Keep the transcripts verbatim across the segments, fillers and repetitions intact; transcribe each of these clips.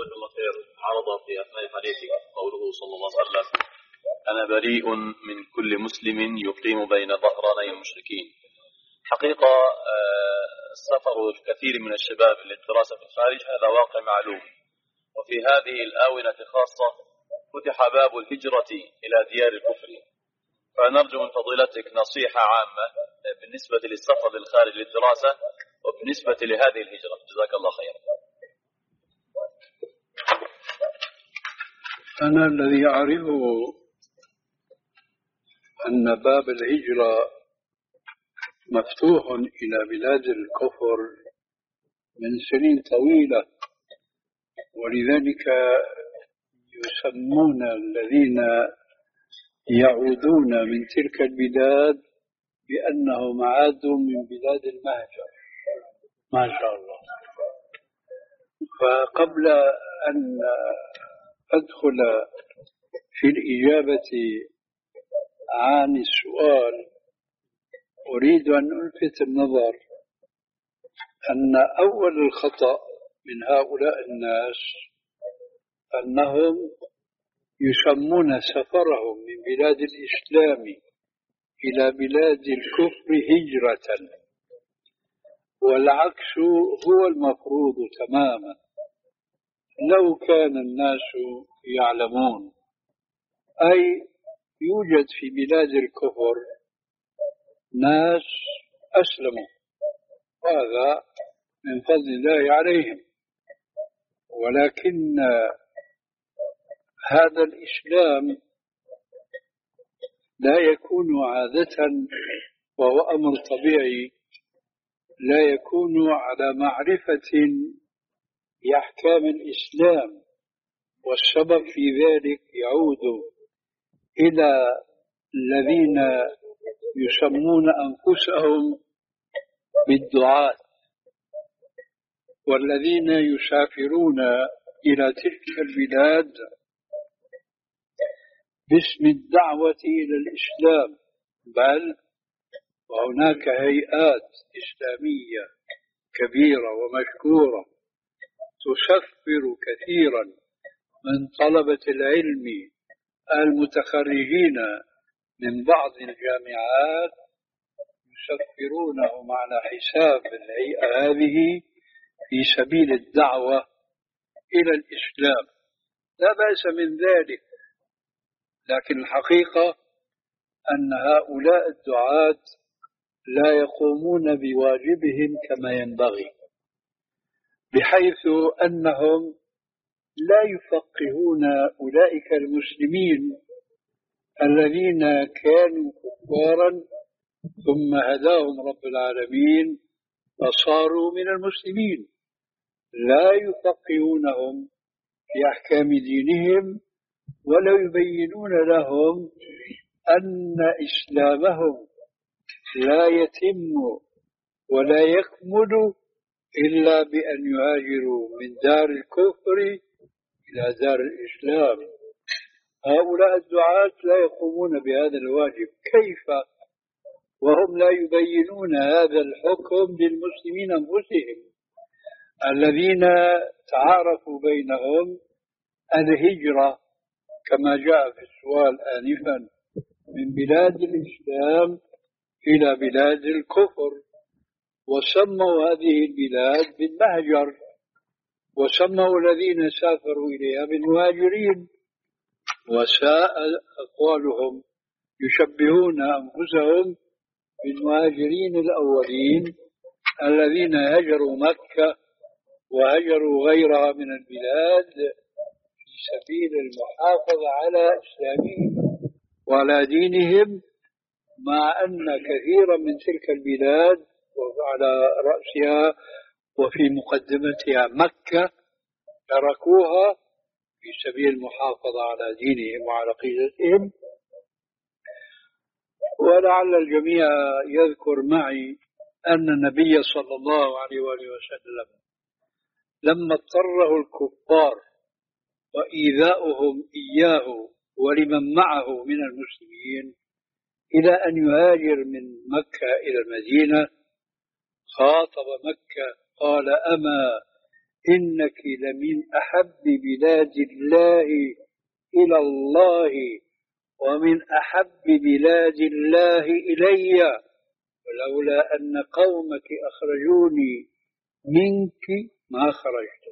جزاك الله خير. عرض في أثناء حديثك قوله صلى الله عليه وسلم: أنا بريء من كل مسلم يقيم بين ظهراني المشركين. حقيقة السفر الكثير من الشباب للدراسة في الخارج هذا واقع معلوم، وفي هذه الآونة خاصة فتح باب الهجرة إلى ديار الكفر، فنرجو من فضيلتك نصيحة عامة بالنسبة للسفر للخارج للدراسة وبالنسبة لهذه الهجرة. جزاك الله خير. أنا الذي أعرفه أن باب الهجرة مفتوح إلى بلاد الكفر من سنين طويلة، ولذلك يسمون الذين يعودون من تلك البلاد بأنهم عادوا من بلاد المهجر. ما شاء الله. فقبل أن أدخل في الإجابة عن السؤال أريد أن ألفت النظر أن أول الخطأ من هؤلاء الناس أنهم يسمون سفرهم من بلاد الإسلام إلى بلاد الكفر هجرة، والعكس هو المفروض تماما. لو كان الناس يعلمون، أي يوجد في بلاد الكفر ناس أسلموا، وهذا من فضل الله عليهم، ولكن هذا الإسلام لا يكون عادة، وهو أمر طبيعي، لا يكون على معرفة بأحكام الإسلام، والسبب في ذلك يعود إلى الذين يسمون أنفسهم بالدعاة، والذين يسافرون إلى تلك البلاد باسم الدعوة إلى الإسلام، بل وهناك هيئات إسلامية كبيرة ومشكورة تسفر كثيرا من طلبة العلم المتخرجين من بعض الجامعات، يسفرونهم على حساب الهيئة هذه في سبيل الدعوة إلى الإسلام. لا بأس من ذلك، لكن الحقيقة أن هؤلاء الدعاة لا يقومون بواجبهم كما ينبغي، بحيث أنهم لا يفقهون أولئك المسلمين الذين كانوا كفارا ثم هداهم رب العالمين فصاروا من المسلمين، لا يفقهونهم في أحكام دينهم، ولا يبينون لهم أن إسلامهم لا يتم ولا يكمل إلا بأن يهاجروا من دار الكفر إلى دار الإسلام. هؤلاء الدعاة لا يقومون بهذا الواجب. كيف وهم لا يبينون هذا الحكم للمسلمين أنفسهم الذين تعارفوا بينهم الهجرة كما جاء في السؤال آنفا من بلاد الإسلام إلى بلاد الكفر، وسموا هذه البلاد بالمهجر، وسموا الذين سافروا إليها بالمهاجرين، وساء أقوالهم، يشبهون أنفسهم بالمهاجرين الأولين الذين هجروا مكة وهجروا غيرها من البلاد في سبيل المحافظة على إسلامهم وعلى دينهم، مع أن كثيرا من تلك البلاد وعلى رأسها وفي مقدمتها مكة تركوها في سبيل المحافظة على دينهم وعلى عقيدتهم. ولعل الجميع يذكر معي أن النبي صلى الله عليه وآله وسلم لما اضطره الكفار وإيذاؤهم إياه ولمن معه من المسلمين إلى أن يهاجر من مكة إلى المدينة، خاطب مكة قال: أما إنك لمن أحب بلاد الله إلى الله ومن أحب بلاد الله إلي، ولولا أن قومك أخرجوني منك ما خرجت.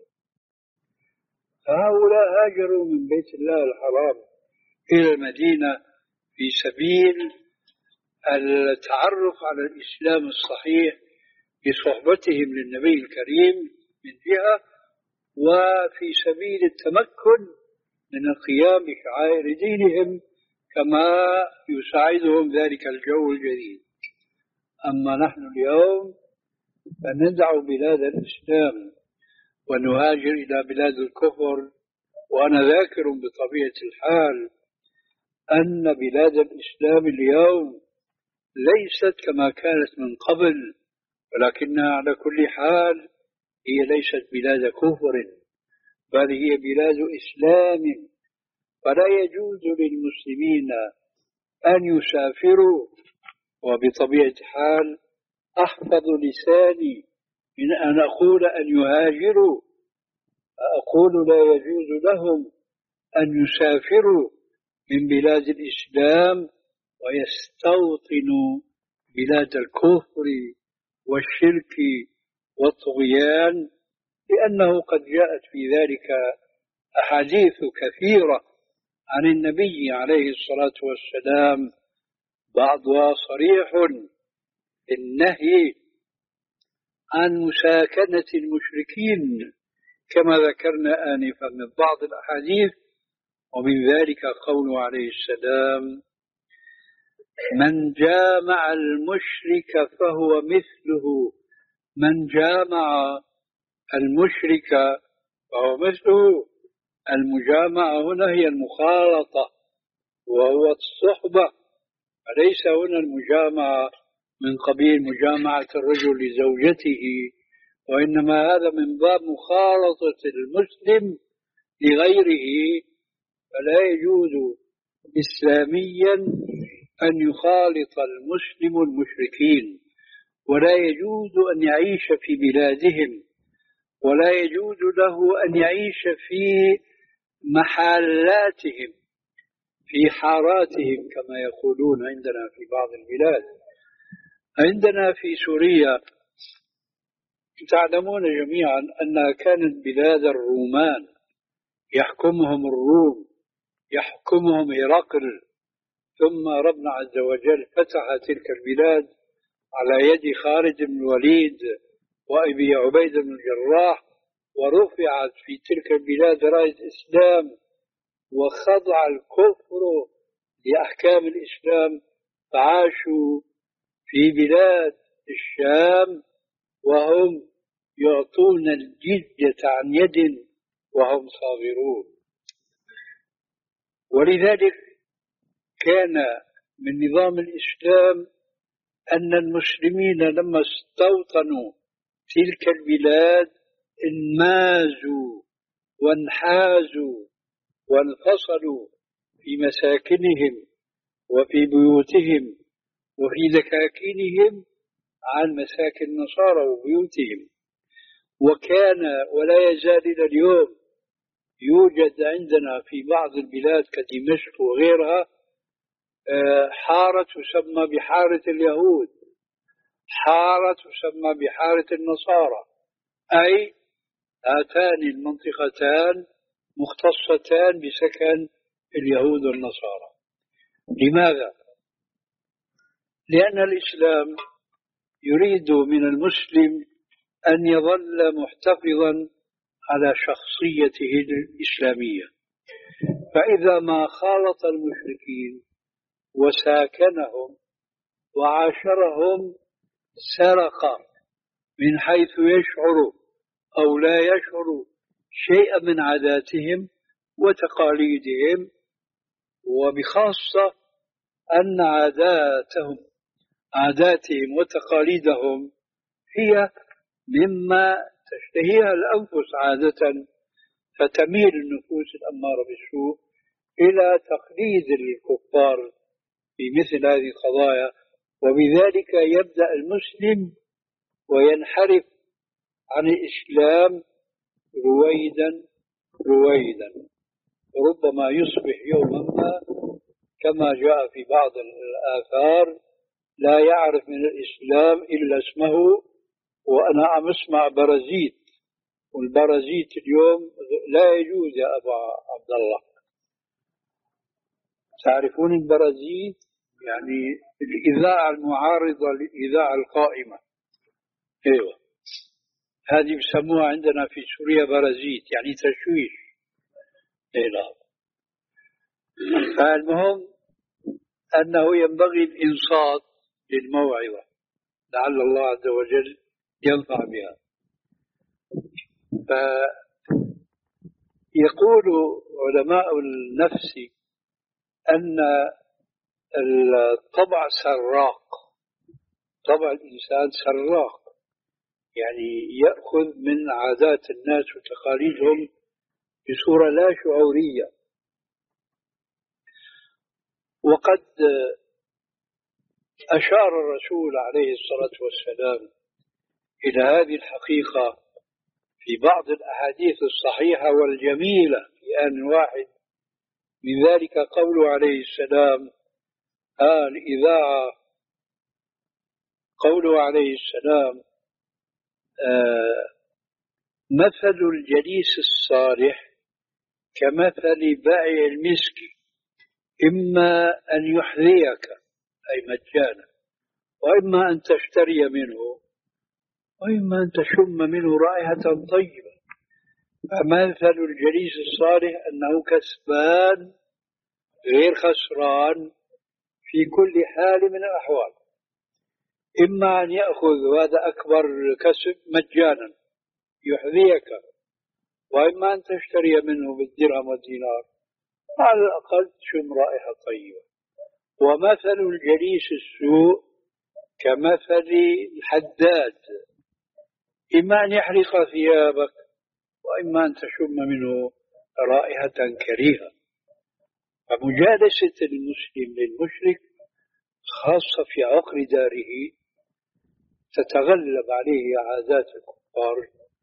هؤلاء هاجروا من بيت الله الحرام إلى المدينة في سبيل التعرف على الإسلام الصحيح بصحبتهم للنبي الكريم من جهة، وفي سبيل التمكن من القيام بشعائر دينهم كما يساعدهم ذلك الجو الجديد. أما نحن اليوم فندع بلاد الإسلام ونهاجر إلى بلاد الكفر، وأنا ذاكر بطبيعة الحال أن بلاد الإسلام اليوم ليست كما كانت من قبل، ولكنها على كل حال هي ليست بلاد كفر، بل هي بلاد إسلام. فلا يجوز للمسلمين أن يسافروا، وبطبيعة الحال أحفظ لساني من أن أقول أن يهاجروا، أقول لا يجوز لهم أن يسافروا من بلاد الإسلام ويستوطنوا بلاد الكفر والشرك والطغيان، لأنه قد جاءت في ذلك أحاديث كثيرة عن النبي عليه الصلاة والسلام، بعضها صريح في النهي عن مساكنة المشركين كما ذكرنا آنفا من بعض الأحاديث، ومن ذلك قوله عليه السلام: من جامع المشرك فهو مثله، من جامع المشرك فهو مثله. المجامعة هنا هي المخالطة وهو الصحبة، أليس هنا المجامعة من قبيل مجامعة الرجل لزوجته، وإنما هذا من باب مخالطة المسلم لغيره. فلا يجوز إسلاميا أن يخالط المسلم المشركين، ولا يجوز أن يعيش في بلادهم، ولا يجوز له أن يعيش في محلاتهم، في حاراتهم كما يقولون عندنا في بعض البلاد. عندنا في سوريا تعلمون جميعا أنها كانت بلاد الرومان، يحكمهم الروم، يحكمهم هرقل، ثم ربنا عز وجل فتح تلك البلاد على يد خالد بن الوليد وأبي عبيدة بن الجراح، ورفعت في تلك البلاد راية الإسلام، وخضع الكفر لأحكام الإسلام، فعاشوا في بلاد الشام وهم يعطون الجزية عن يد وهم صاغرون. ولذلك كان من نظام الإسلام أن المسلمين لما استوطنوا تلك البلاد انمازوا وانحازوا وانفصلوا في مساكنهم وفي بيوتهم وفي دكاكينهم عن مساكن النصارى وبيوتهم. وكان ولا يزال إلى اليوم يوجد عندنا في بعض البلاد كدمشق وغيرها حارة تسمى بحارة اليهود، حارة تسمى بحارة النصارى، أي هاتان المنطقتان مختصتان بسكن اليهود والنصارى. لماذا؟ لأن الإسلام يريد من المسلم أن يظل محتفظا على شخصيته الإسلامية، فإذا ما خالط المشركين وساكنهم وعاشرهم سرق من حيث يشعر أو لا يشعر شيئا من عاداتهم وتقاليدهم، وبخاصة أن عاداتهم عاداتهم وتقاليدهم هي مما تشتهيها الأنفس عادة، فتميل النفوس الأمارة بالسوء إلى تقليد الكفار في مثل هذه القضايا، وبذلك يبدأ المسلم وينحرف عن الإسلام رويدا رويدا، ربما يصبح يوما ما كما جاء في بعض الآثار لا يعرف من الإسلام إلا اسمه. وأنا عم أسمع برازيت، والبرازيت اليوم لا يجوز يا أبا عبد الله. تعرفون البرازيت؟ يعني الإذاعة المعارضة للإذاعة القائمة. أيوة، هذه بسموها عندنا في سوريا برازيت، يعني تشويش. إيه. فالمهم أنه ينبغي الإنصات للموعظة لعل الله عز وجل ينفع بها. فيقول علماء النفس أن الطبع سراق، طبع الإنسان سراق، يعني يأخذ من عادات الناس وتقاليدهم بصورة لا شعورية. وقد أشار الرسول عليه الصلاة والسلام إلى هذه الحقيقة في بعض الأحاديث الصحيحة والجميلة في آن واحد. من ذلك قوله عليه السلام آه الإذاعة، قوله عليه السلام آه مثل الجليس الصالح كمثل بائع المسك، إما أن يحذيك أي مجانا، وإما أن تشتري منه، وإما أن تشم منه رائحة طيبة. فمثل الجليس الصالح أنه كسبان غير خسران في كل حال من الأحوال، إما أن يأخذ، وهذا أكبر كسب، مجانا يحذيك، وإما أن تشتري منه بالدرهم والدينار، على الأقل تشم رائحة طيبة. ومثل الجليس السوء كمثل الحداد، إما أن يحرق ثيابك، وإما أن تشم منه رائحة كريهة. فمجالسة المسلم للمشرك خاصة في عقر داره تتغلب عليه عادات الكفار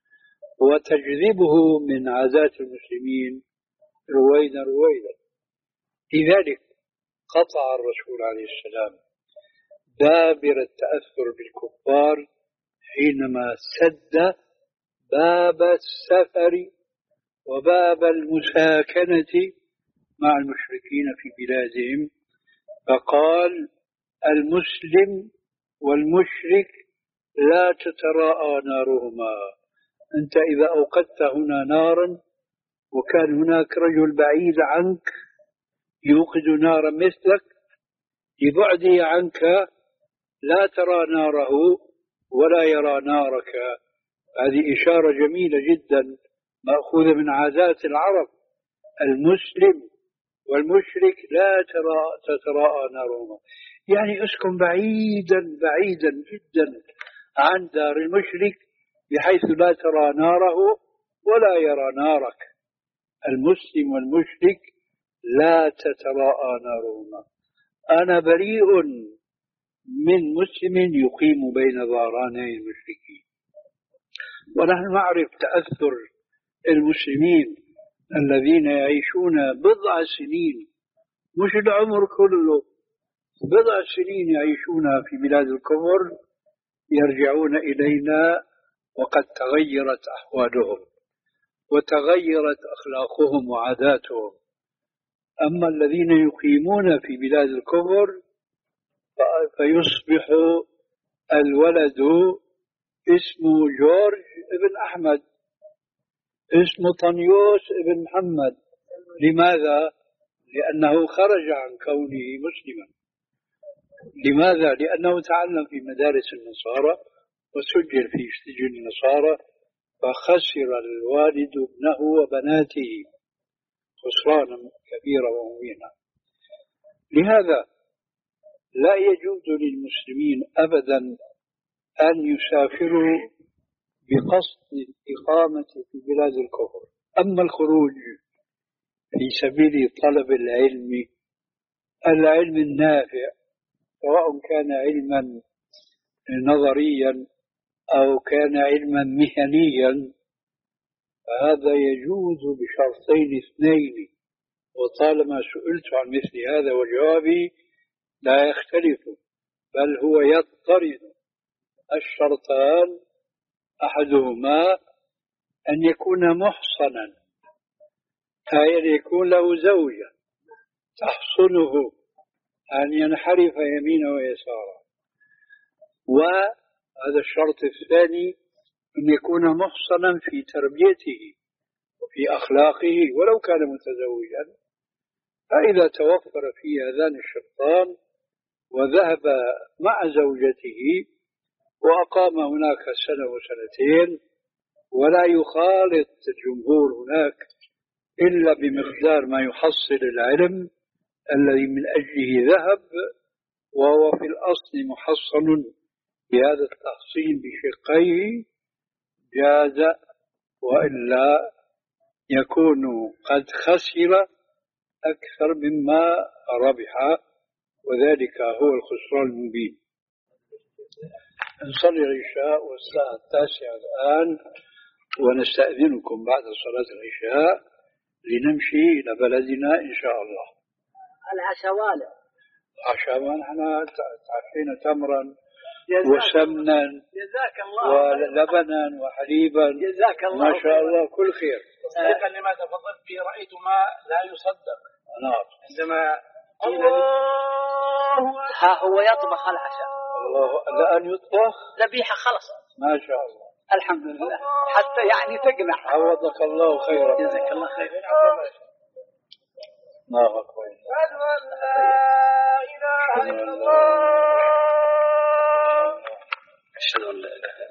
وتجذبه من عادات المسلمين رويدا رويدا. لذلك قطع الرسول عليه السلام دابر التأثر بالكفار حينما سد باب السفر وباب المساكنة مع المشركين في بلادهم، فقال المسلم والمشرك لا تتراءى نارهما. أنت إذا أوقدت هنا نارا وكان هناك رجل بعيد عنك يوقد نارا مثلك، لبعده عنك لا ترى ناره ولا يرى نارك. هذه إشارة جميلة جدا مأخوذة من عادات العرب. المسلم والمشرك لا ترى تتراءى نارهما، يعني اسكن بعيدا بعيدا جدا عن دار المشرك بحيث لا ترى ناره ولا يرى نارك. المسلم والمشرك لا تتراءى نارهما. أنا بريء من مسلم يقيم بين ظهراني المشركين. ونحن نعرف تأثر المسلمين الذين يعيشون بضع سنين، مش العمر كله، بضع سنين يعيشون في بلاد الكفر، يرجعون إلينا وقد تغيرت أحوالهم وتغيرت أخلاقهم وعاداتهم. أما الذين يقيمون في بلاد الكفر فيصبح الولد اسمه جورج ابن أحمد، اسمه طنيوس ابن محمد. لماذا؟ لأنه خرج عن كونه مسلما. لماذا؟ لأنه تعلم في مدارس النصارى وسجل في سجن النصارى، فخسر الوالد ابنه وبناته خسرانا كبيرا ومبينا. لهذا لا يجوز للمسلمين أبدا أن يسافروا بقصد الإقامة في بلاد الكفر. أما الخروج في سبيل طلب العلم، العلم النافع، سواء كان علما نظريا أو كان علما مهنيا، فهذا يجوز بشرطين اثنين، وطالما سئلت عن مثل هذا وجوابي لا يختلف، بل هو يضطرد. الشرطان أحدهما أن يكون محصنا، أي أن يكون له زوجة تحصنه، أن ينحرف يمينا ويسارا. وهذا الشرط الثاني أن يكون محصنا في تربيته وفي أخلاقه ولو كان متزوجا. فإذا توفر في هذان الشرطان وذهب مع زوجته وأقام هناك سنة وسنتين ولا يخالط الجمهور هناك إلا بمقدار ما يحصل العلم الذي من أجله ذهب، وهو في الأصل محصن بهذا التحصين بشقيه، جاز، وإلا يكون قد خسر أكثر مما ربح، وذلك هو الخسران المبين. نصلي العشاء والساعة التاسعة الآن، ونستأذنكم بعد صلاة العشاء لنمشي إلى بلدنا إن شاء الله. العشاء والع عشاء نحن تعطينا تمرا وسمنا ولبنا وحليبا، جزاك الله ما شاء الله كل خير. تصديقا لما تفضلت به، رأيت ما لا يصدق. نعم. عندما الله ها هو يطبخ العشاء. الله لأن يطبخ ذبيحة خلصت ما شاء الله، الحمد لله، حتى يعني تقنع. عوضك الله خيرا. جزاك الله خير. الله أكبر. أشهد أن لا إله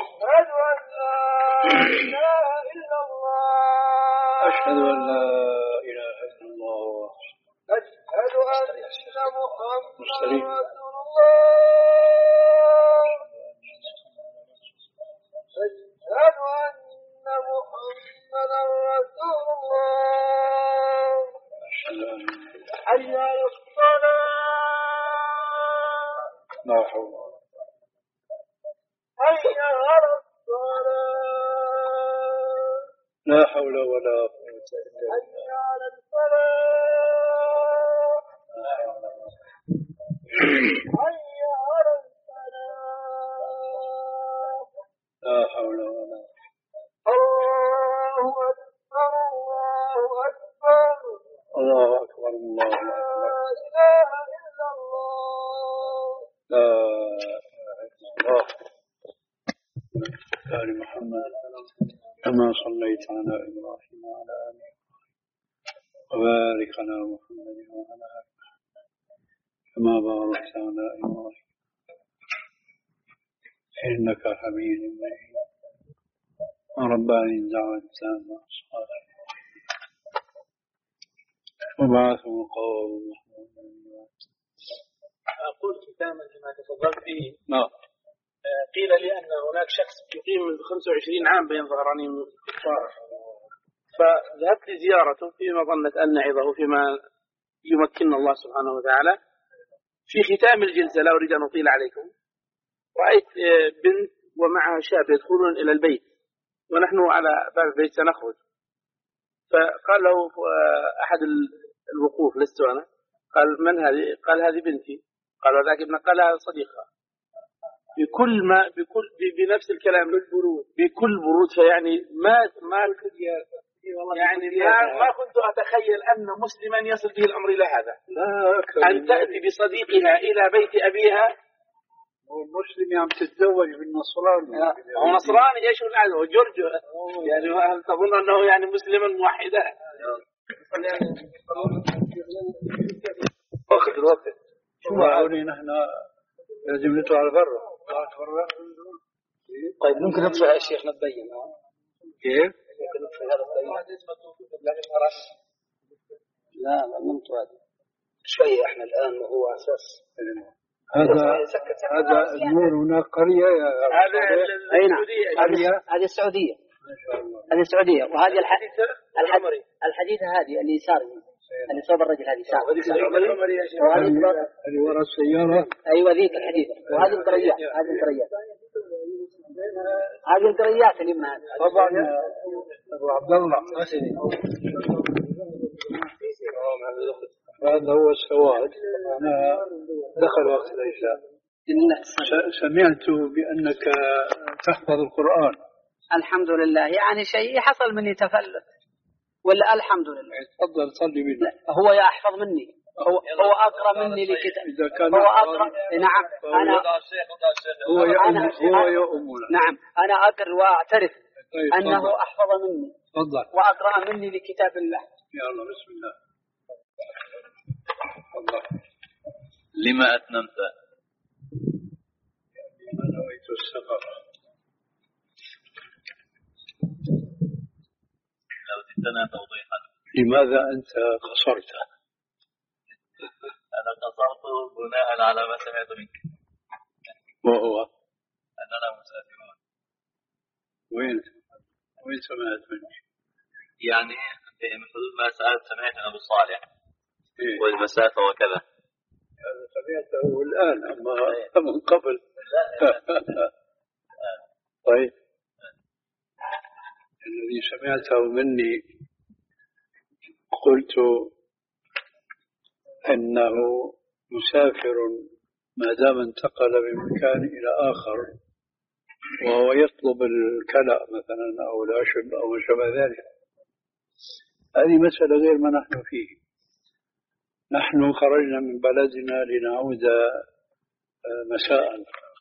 إلا الله. أشهد أن لا إله إلا الله. أشهد أن محمدا رسول الله. أشهد أن محمدا رسول الله. حي على الصلاة. لا حول. حي على الصلاة. لا حول ولا قوة إلا بالله. حي على الصلاة. حي على الصلاة. لا حول ولا الله أكبر الله أكبر. الله أكبر الله أكبر. لا إله إلا الله. لا إله إلا الله. آل محمد كما صليت على إبراهيم وعلى آل وبارك على محمد وعلى آل كما باركت على إبراهيم إنك حميد مجيد. ربنا دعوة تامة صالحة وبعثه مقام محمود. أقول ختاما لما تفضلت به، نعم. قيل لي أن هناك شخص يقيم منذ خمسة وعشرين عام بين ظهرانين الكفار، فذهبت لزيارته في مظنة أن نعظه فيما يمكننا الله سبحانه وتعالى. في ختام الجلسة، لا أريد أن أطيل عليكم، رأيت بنت ومعها شاب يدخلون إلى البيت ونحن على باب البيت سنخرج، فقال له أحد الوقوف لست أنا، قال من هذه؟ قال هذه بنتي. قال وذاك ابن؟ قال هذا صديقها. بكل ما بكل بنفس الكلام بالبرود، بكل برود. فيعني ما ما يعني ما, ما كنت أتخيل أن مسلما يصل به الأمر إلى هذا، أن تأتي بصديقها إلى بيت أبيها. والمسلم عم تتزوج بالنصراني. هو نصراني ايش هذا؟ هو جورج يعني، هل تظن أنه يعني مسلما موحدا؟ وقت الوقت شو معوني نحن لازم نطلع على برا. طيب ممكن نطلع يا شيخ نتبين كيف؟ ممكن نطلع هذا لا لا نطلع شوية احنا الآن وهو أساس. هذا هذا النور هناك قرية. هذا أي نعم، هذه السعودية. هذه السعودية. وهذه الحديث الحديثة هذه اللي صار اللي صوب الرجل هذه ساعة. هذه وراء السيارة. أيوة ذيك الحديثة. وهذه القريات. هذه القريات. هذه القريات اللي ما طبعا أبو عبد الله هذا هو السواد. أنا دخل وقت العشاء. سمعت بأنك تحفظ القرآن. الحمد لله، يعني شيء حصل مني تفلت ولا الحمد لله. تفضل صلي بنا. هو يحفظ مني، هو هو أقرأ مني لكتاب. إذا كان هو أقرأ، نعم أنا هو يؤم هو يؤمنا. نعم أنا أقر وأعترف طيب أنه فضل. أحفظ مني. تفضل. وأقرأ مني لكتاب الله. يا الله بسم الله. الله. لما أتممت؟ لما نويت السفر. لو زدتنا توضيحا. لماذا أنت قصرت؟ أنا قصرت بناء على ما سمعت منك. وهو أننا مسافرون. وين وين سمعت منك؟ يعني في حدود ما سألت سمعت من أبو صالح. إيه؟ والمسافة وكذا. هذا سمعته الآن أما من قبل. طيب الذي سمعته مني قلت أنه مسافر ما دام انتقل من مكان إلى آخر وهو يطلب الكلأ مثلا أو العشب أو ما شابه ذلك. هذه مسألة غير ما نحن فيه. نحن خرجنا من بلدنا لنعود مساء.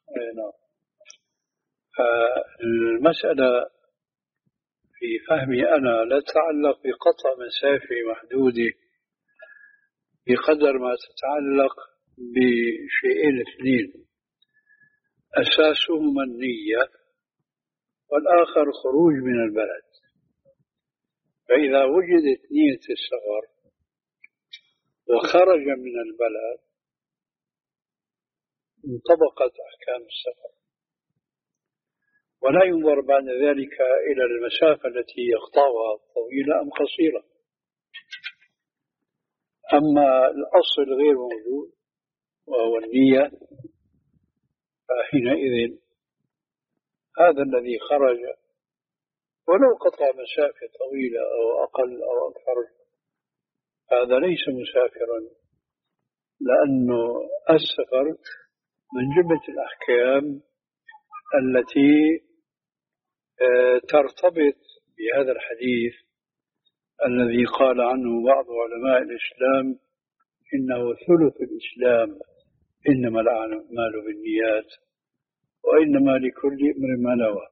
المسألة في فهمي أنا لا تتعلق بقطع مسافة محدودة بقدر ما تتعلق بشيئين اثنين، أساسهما النية والآخر خروج من البلد. فإذا وجدت نية السفر وخرج من البلد انطبقت أحكام السفر، ولا ينظر بعد ذلك إلى المسافة التي يقطعها طويلة أم قصيرة. أما الأصل غير موجود وهو النية، فحينئذ هذا الذي خرج ولو قطع مسافة طويلة أو أقل أو أكثر هذا ليس مسافرا، لأنه السفر من جملة الأحكام التي ترتبط بهذا الحديث الذي قال عنه بعض علماء الإسلام إنه ثلث الإسلام، إنما الأعمال بالنيات وإنما لكل امرئ ما نوى.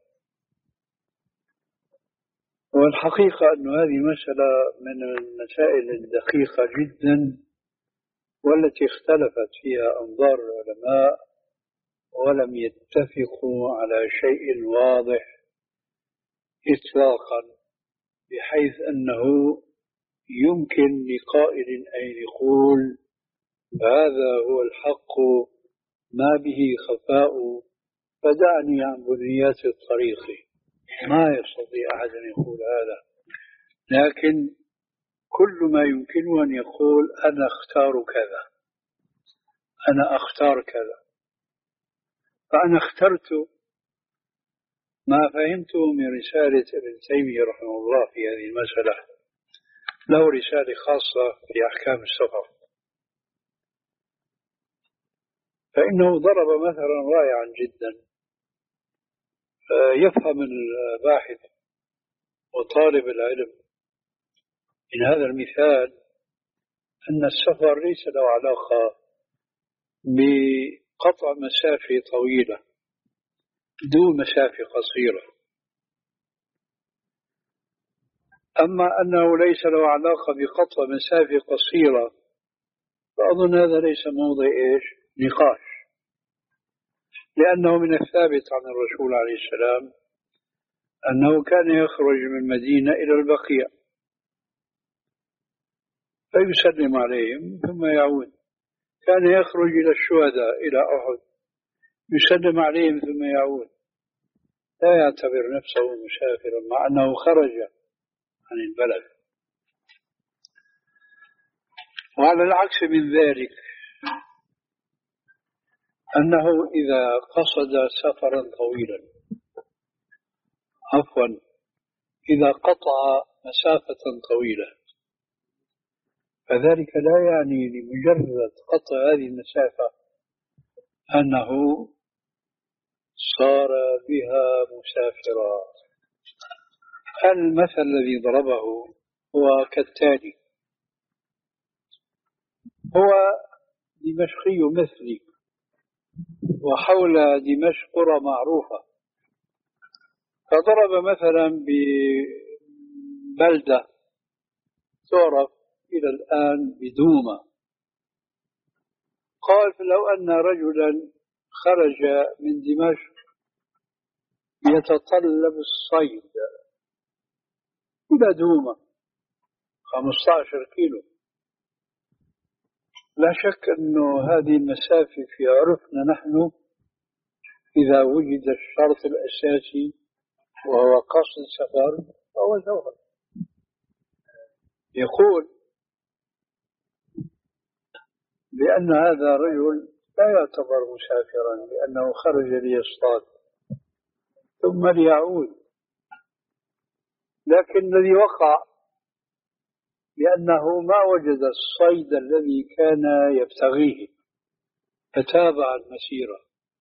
والحقيقة أن هذه مسألة من المسائل الدقيقة جدا والتي اختلفت فيها أنظار العلماء ولم يتفقوا على شيء واضح إطلاقا، بحيث أنه يمكن لقائل أن يقول هذا هو الحق ما به خفاء فدعني عن بنيات الطريق. ما يستطيع أحد أن يقول هذا، لكن كل ما يمكنه أن يقول أنا أختار كذا، أنا أختار كذا. فأنا اخترت ما فهمته من رسالة ابن تيمية رحمه الله في هذه المسألة. له رسالة خاصة في أحكام السفر، فإنه ضرب مثلا رائعا جدا يفهم الباحث وطالب العلم من هذا المثال أن السفر ليس له علاقة بقطع مسافة طويلة دون مسافة قصيرة، أما أنه ليس له علاقة بقطع مسافة قصيرة فأظن هذا ليس موضع إيش نقاش، لأنه من الثابت عن الرسول عليه السلام أنه كان يخرج من المدينة إلى البقيع فيسلم عليهم ثم يعود، كان يخرج إلى الشهداء إلى أحد يسلم عليهم ثم يعود، لا يعتبر نفسه مسافرا مع أنه خرج عن البلد. وعلى العكس من ذلك أنه إذا قصد سفرا طويلا عفوا إذا قطع مسافة طويلة، فذلك لا يعني لمجرد قطع هذه المسافة أنه صار بها مسافرا. المثل الذي ضربه هو كالتالي: هو دمشقي مثلي، وحول دمشق قرى معروفة، فضرب مثلا ببلدة تعرف إلى الآن بدومة. قال: لو أن رجلا خرج من دمشق يتطلب الصيد إلى دومة خمسة عشر كيلو، لا شك أنه هذه المسافة في عرفنا نحن إذا وجد الشرط الأساسي وهو قصد السفر فهو سفر. يقول بأن هذا الرجل لا يعتبر مسافرا لأنه خرج ليصطاد ثم ليعود، لكن الذي وقع لأنه ما وجد الصيد الذي كان يبتغيه، فتابع المسيرة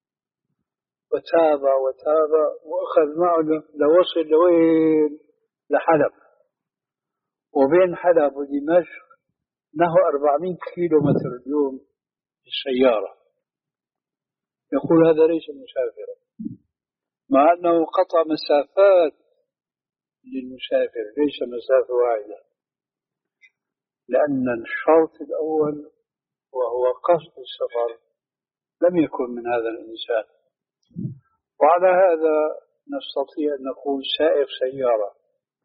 وتابع وتابع وأخذ معه لوصل لوين؟ لحلب، وبين حلب ودمشق نحو أربعمائة كيلو متر اليوم بالسيارة. يقول هذا ليس مسافرا، مع أنه قطع مسافات للمسافر ليس مسافة واحدة، لأن الشرط الأول وهو قصد السفر لم يكن من هذا الإنسان. وعلى هذا نستطيع أن نقول سائق سيارة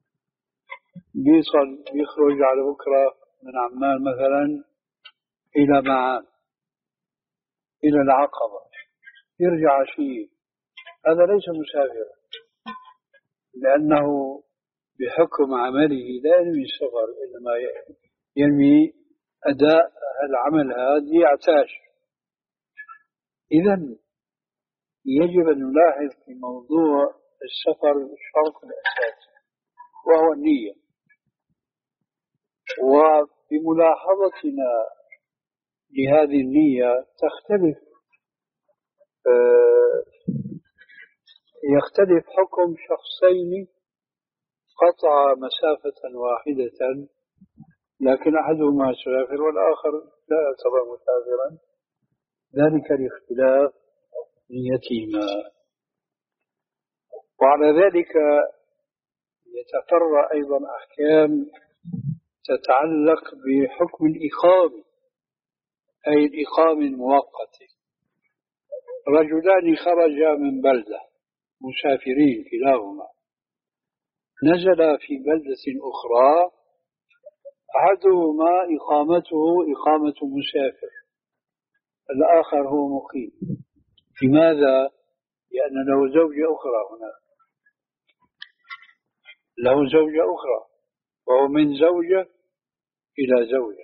بيصل بيخرج على بكرة من عمان مثلا إلى معان إلى العقبة يرجع عشية، هذا ليس مسافرا، لأنه بحكم عمله لا ينوي السفر، إنما ينوي أداء العمل هذا يعتاش. إذن يجب أن نلاحظ في موضوع السفر الشرط الأساسي وهو النية، وبملاحظتنا لهذه النية تختلف يختلف حكم شخصين قطع مسافة واحدة لكن أحدهما مسافر والآخر لا يعتبر مسافرا، ذلك لاختلاف نيتهما. وعلى ذلك يتفرع أيضا أحكام تتعلق بحكم الإقامة، أي الإقامة المؤقتة. رجلان خرجا من بلدة مسافرين كلاهما، نزل في بلدة أخرى، أحدهما إقامته إقامة مسافر، الآخر هو مقيم. لماذا؟ لأن له زوجة أخرى هناك، له زوجة أخرى، وهو من زوجة إلى زوجة،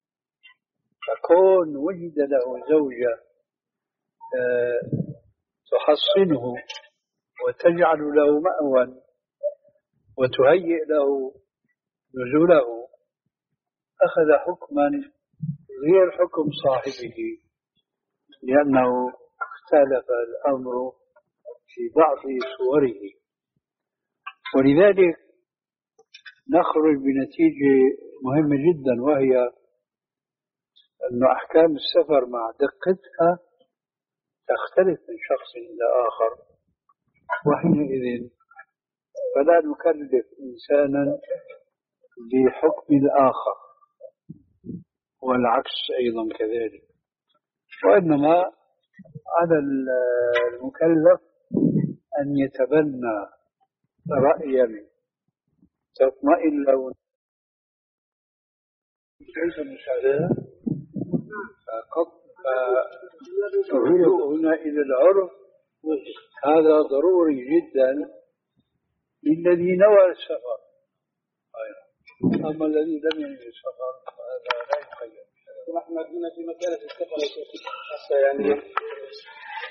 فكون وجد له زوجة أه تحصنه وتجعل له مأوى وتهيئ له نزوله، أخذ حكما غير حكم صاحبه، لأنه اختلف الأمر في بعض صوره. ولذلك نخرج بنتيجة مهمة جدا، وهي أن أحكام السفر مع دقتها تختلف من شخص إلى آخر، وحينئذ فلا نكلف إنسانا بحكم الآخر والعكس أيضا كذلك، وإنما على المكلف أن يتبنى رأيا تطمئن له ليس مساعدة فقط فهنا إلى العرف. هذا ضروري جدا للذي نوى السفر، أما الذي لم ينوي السفر فهذا لا يقيم. نحن هنا في مسألة السفر يعني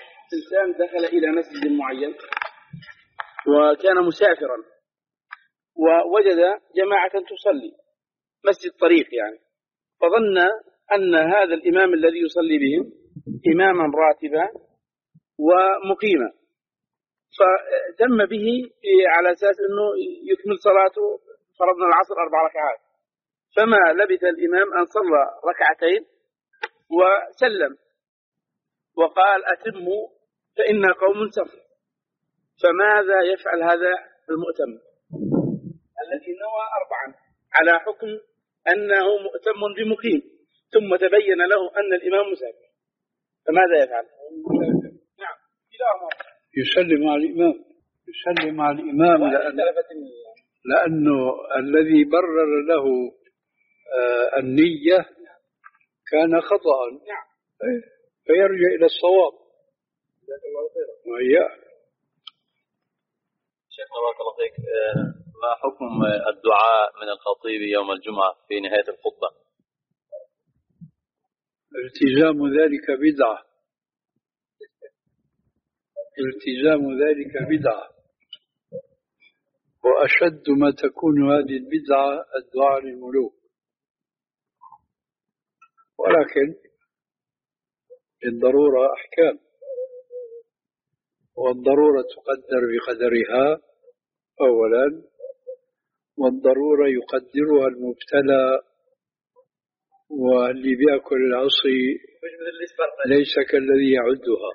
إنسان دخل إلى مسجد معين وكان مسافرا، ووجد جماعة تصلي مسجد طريق يعني، فظن أن هذا الإمام الذي يصلي بهم إماما راتبا ومقيما، فتم به على أساس أنه يكمل صلاته، فرضنا العصر أربع ركعات، فما لبث الإمام أن صلى ركعتين وسلم وقال أتموا فإن قوم سفر. فماذا يفعل هذا المؤتم الذي نوى أربعا على حكم أنه مؤتم بمقيم، ثم تبين له أن الإمام مسافر، فماذا يفعل؟ نعم يسلم مع الإمام، يسلم مع الإمام لأن لأنه الذي برر له آه النية كان خطأ، نعم. فيرجع إلى الصواب. وهي شيخنا بارك الله فيك، ما حكم الدعاء من الخطيب يوم الجمعة في نهاية الخطبة؟ التزام ذلك بدعة، التزام ذلك بدعة، وأشد ما تكون هذه البدعة الدعاء للملوك، ولكن الضرورة أحكام، والضرورة تقدر بقدرها أولا، والضرورة يقدرها المبتلى، واللي بيأكل العصي ليس كالذي يعدها.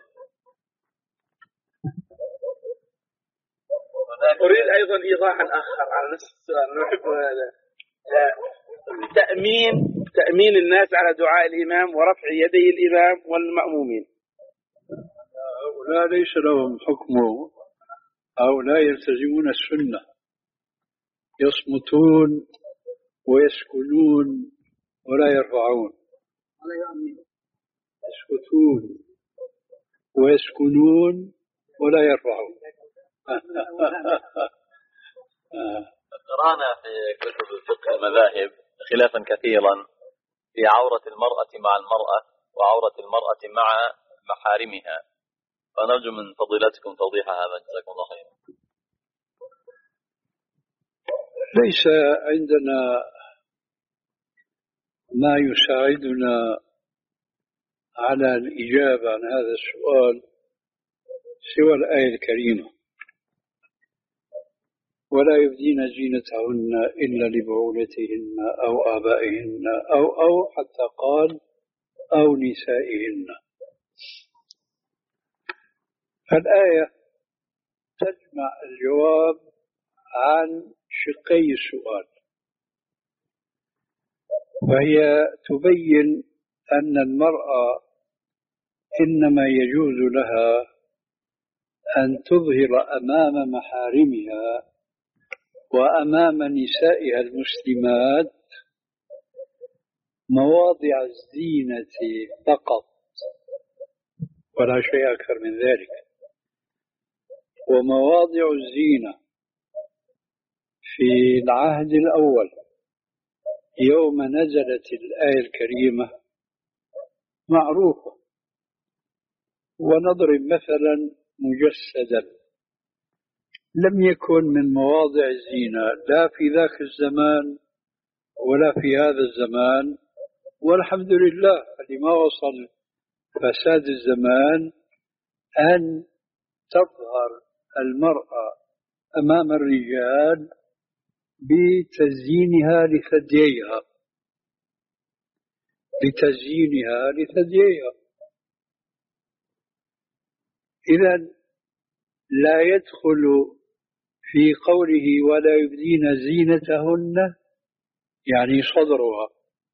أريد أيضا إيضاحا آخر على نفس السؤال، نحب هذا تأمين تأمين الناس على دعاء الإمام ورفع يدي الإمام والمأمومين. هؤلاء ليس لهم حكمه، هؤلاء يلتزمون السنة، يصمتون ويسكنون ولا يرفعون، يسكتون ويسكنون ولا يرفعون. قرأنا في كتب الفقه المذاهب خلافا كثيرا في عورة المرأة مع المرأة وعورة المرأة مع محارمها، فنرجو من فضيلتكم توضيح هذا، جزاكم الله خيرا. ليس عندنا ما يساعدنا على الإجابة عن هذا السؤال سوى الآية الكريمة: ولا يبدين زينتهن إلا لبعولتهن أو آبائهن أو أو حتى قال أو نسائهن. فالآية تجمع الجواب عن شقي السؤال، وهي تبين أن المرأة إنما يجوز لها أن تظهر أمام محارمها وأمام نسائها المسلمات مواضع الزينة فقط، ولا شيء أكثر من ذلك. ومواضع الزينة في العهد الأول يوم نزلت الآية الكريمة معروفة، ونضرب مثلا مجسدا لم يكن من مواضع الزينة لا في ذاك الزمان ولا في هذا الزمان، والحمد لله لما وصل فساد الزمان أن تظهر المرأة أمام الرجال بتزيينها لثدييها بتزيينها لثدييها إذن لا يدخل في قوله ولا يبدين زينتهن يعني صدرها.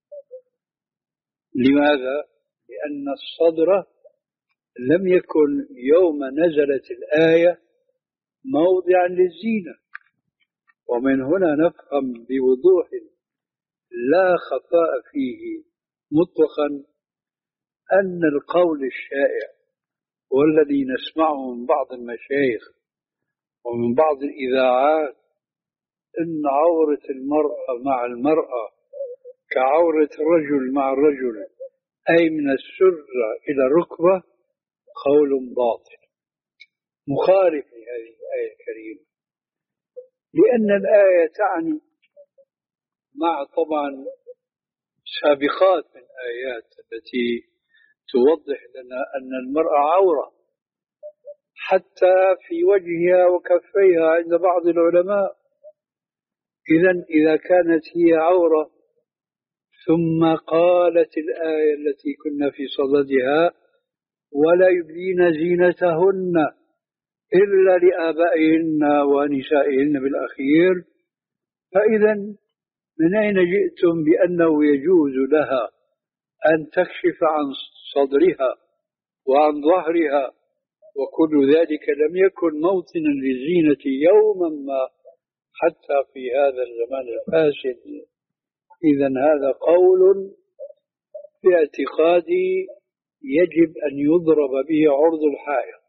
لماذا؟ لأن الصدر لم يكن يوم نزلت الآية موضعا للزينة. ومن هنا نفهم بوضوح لا خفاء فيه مطلقا أن القول الشائع والذي نسمعه من بعض المشايخ ومن بعض الإذاعات إن عورة المرأة مع المرأة كعورة الرجل مع الرجل أي من السرة إلى الركبة قول باطل مخالف لهذه الآية الكريمة. لأن الآية تعني مع طبعا سابقات من آيات التي توضح لنا أن المرأة عورة حتى في وجهها وكفيها عند بعض العلماء. إذن إذا كانت هي عورة ثم قالت الآية التي كنا في صددها ولا يبدين زينتهن إلا لآبائهن ونسائهن بالأخير، فإذا من أين جئتم بأنه يجوز لها أن تكشف عن صدرها وعن ظهرها وكل ذلك لم يكن موطنا للزينة يوما ما حتى في هذا الزمان الفاسد. إذن هذا قول في اعتقادي يجب أن يضرب به عرض الحائط،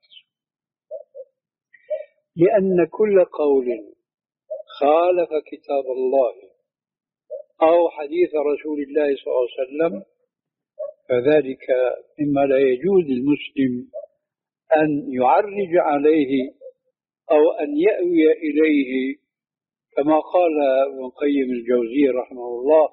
لأن كل قول خالف كتاب الله أو حديث رسول الله صلى الله عليه وسلم فذلك مما لا يجوز للمسلم أن يعرج عليه أو أن يأوي إليه، كما قال ابن القيم الجوزي رحمه الله: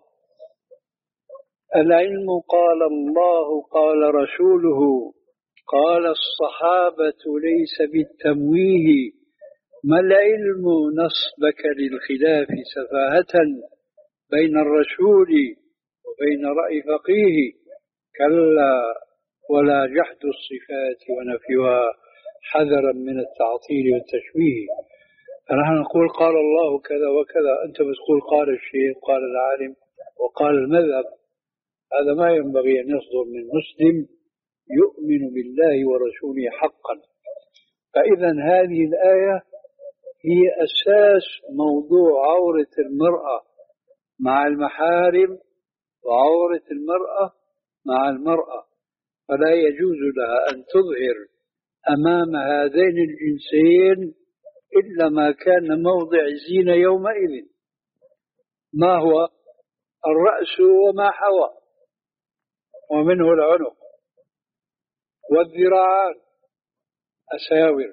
العلم قال الله قال رسوله قال الصحابة ليس بالتمويه، ما العلم نصبك للخلاف سفاهة بين الرسول وبين رأي فقيه، كلا ولا جحد الصفات ونفيها حذرا من التعطيل والتشويه. فنحن نقول قال الله كذا وكذا، أنت بتقول قال الشيخ قال العالم وقال المذهب، هذا ما ينبغي أن يصدر من مسلم يؤمن بالله ورسوله حقا. فإذا هذه الآية هي أساس موضوع عورة المرأة مع المحارم وعورة المرأة مع المرأة، فلا يجوز لها أن تظهر أمام هذين الجنسين إلا ما كان موضع الزينة يومئذ، ما هو الرأس وما حوى، ومنه العنق والذراعان أساور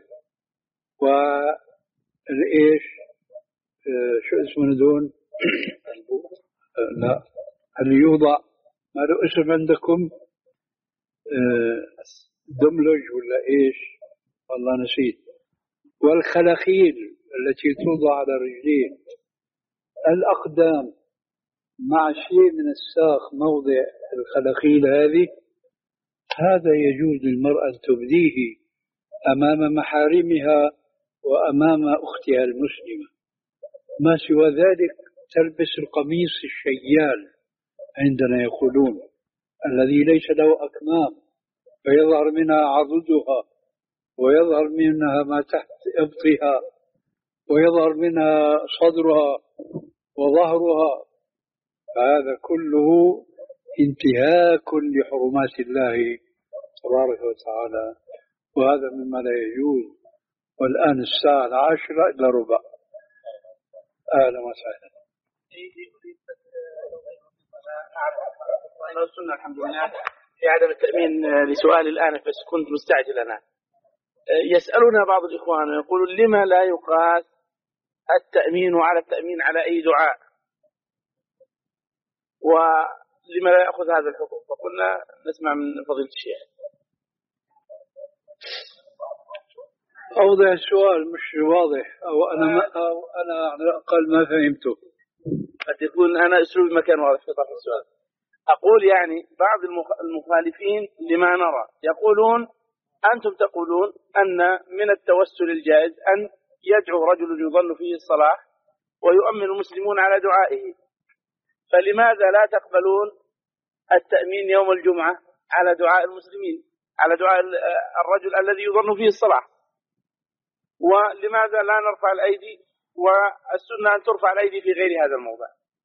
والإيش آه شو اسمه دون آه لا اللي يوضع ما له اسم عندكم آه دملج ولا إيش والله نسيت، والخلاخيل التي توضع على الرجلين، الأقدام مع شيء من الساق موضع الخلاخيل هذه، هذا يجوز للمرأة أن تبديه أمام محارمها وأمام أختها المسلمة. ما سوى ذلك تلبس القميص الشيال عندنا يقولون الذي ليس له أكمام فيظهر منها عضدها ويظهر منها ما تحت إبطها ويظهر منها صدرها وظهرها، فهذا كله انتهاك لحرمات الله تبارك وتعالى، وهذا مما لا يجوز. والآن الساعة العاشرة إلا ربع. أهلا وسهلا. السنة الحمد لله في عدم التأمين لسؤال الآن، بس كنت مستعجل أنا. يسألنا بعض الإخوان يقولون لما لا يقاس التأمين على التأمين على أي دعاء، ولما لا يأخذ هذا الحكم؟ فقلنا نسمع من فضيلة الشيخ. أوضح السؤال مش واضح، أو أنا ما أو أنا على الأقل ما فهمته. قد يكون أنا أسلوب مكان واضح في طرح السؤال. أقول يعني بعض المخالفين لما نرى يقولون أنتم تقولون أن من التوسل الجائز أن يدعو رجل يظن فيه الصلاح ويؤمن المسلمون على دعائه، فلماذا لا تقبلون التأمين يوم الجمعة على دعاء المسلمين، على دعاء الرجل الذي يظن فيه الصلاح؟ ولماذا لا نرفع الأيدي؟ والسنة أن ترفع الأيدي في غير هذا الموضع.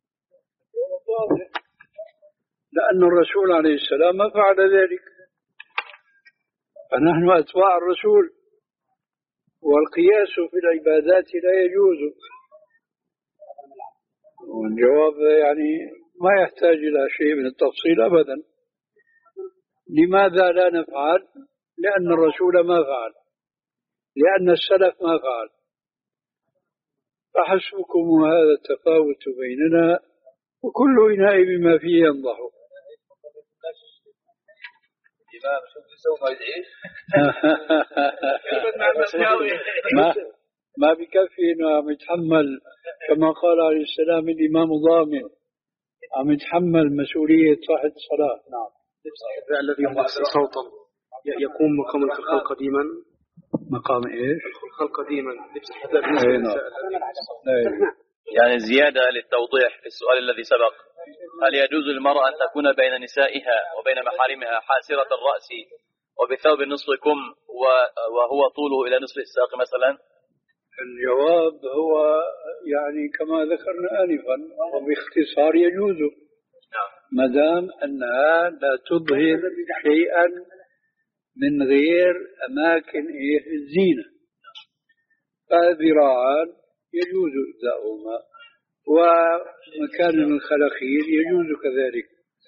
لأن الرسول عليه السلام ما فعل ذلك، فنحن أتباع الرسول، والقياس في العبادات لا يجوز. والجواب يعني ما يحتاج إلى شيء من التفصيل أبدا. لماذا لا نفعل؟ لأن الرسول ما فعل، لأن السلف ما فعل. فحسبكم هذا التفاوت بيننا وكل إناء بما فيه ينضح. ما ما بكفي انه عم يتحمل كما قال عليه السلام الامام ضامن، عم يتحمل مسؤوليه صاحب الصلاه. نعم. الذي يحسن صوتا يكون مقام الخلق قديما. مقام ايش؟ الخلق قديما لبس الحذاء بالنسبه للنساء. يعني زياده للتوضيح في السؤال الذي سبق، هل يجوز للمرأة أن تكون بين نسائها وبين محارمها حاسرة الرأس وبثوب نصف كم وهو طوله إلى نصف الساق مثلا؟ الجواب هو يعني كما ذكرنا آنفا، وباختصار يجوز ما دام أنها لا تظهر شيئا من غير أماكن الزينة، فذراعان يجوز إبداؤهما، ومكان الخلاخيل يجوز كذلك،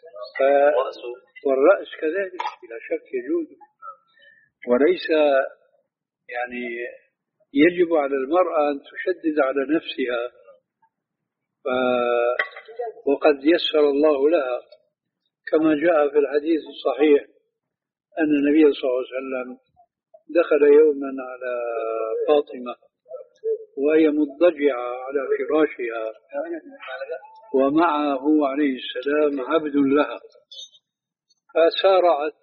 والرأس كذلك بلا شك يجوز. وليس يعني يجب على المرأة أن تشدد على نفسها، ف... وقد يسر الله لها كما جاء في الحديث الصحيح أن النبي صلى الله عليه وسلم دخل يوما على فاطمة وهي مضطجعة على فراشها ومعه عليه السلام عبد لها، فسارعت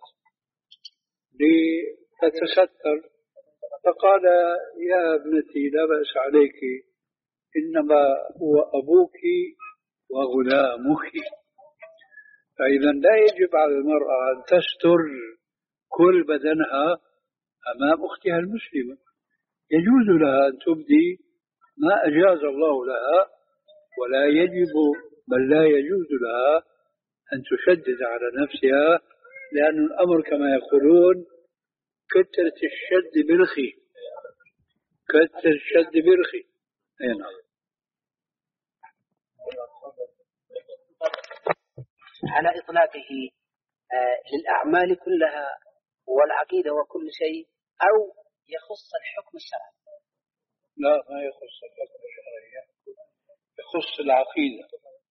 لتتستر، فقال يا ابنتي لا بأس عليك، إنما هو أبوك وغلامك. فإذا لا يجب على المرأة أن تستر كل بدنها أمام أختها المسلمة، يجوز لها أن تبدي ما أجاز الله لها، ولا يجب بل لا يجوز لها أن تشدد على نفسها، لأن الأمر كما يقولون كثرة الشد برخي، كثرة الشد برخي. هنا على إطلاقه للأعمال كلها والعقيدة وكل شيء، أو يخص الحكم الشرعي؟ لا، ما يخص الحكم الشرعي، يخص العقيدة.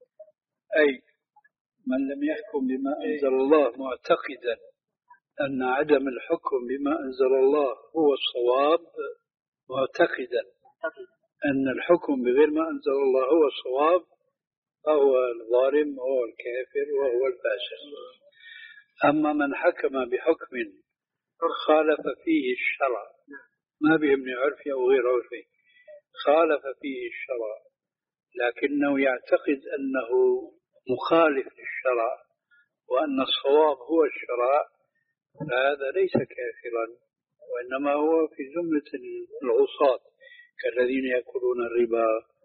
أي من لم يحكم بما أنزل الله معتقدا أن عدم الحكم بما أنزل الله هو الصواب، معتقدا أن الحكم بغير ما أنزل الله هو الصواب، فهو الظالم وهو الكافر وهو الفاسق. أما من حكم بحكم خالف فيه الشرع، ما بيهمني عرفي أو غير عرفي، خالف فيه الشرع لكنه يعتقد أنه مخالف للشرع وأن الصواب هو الشرع، فهذا ليس كافرا، وإنما هو في زمرة العصاة كالذين يأكلون الربا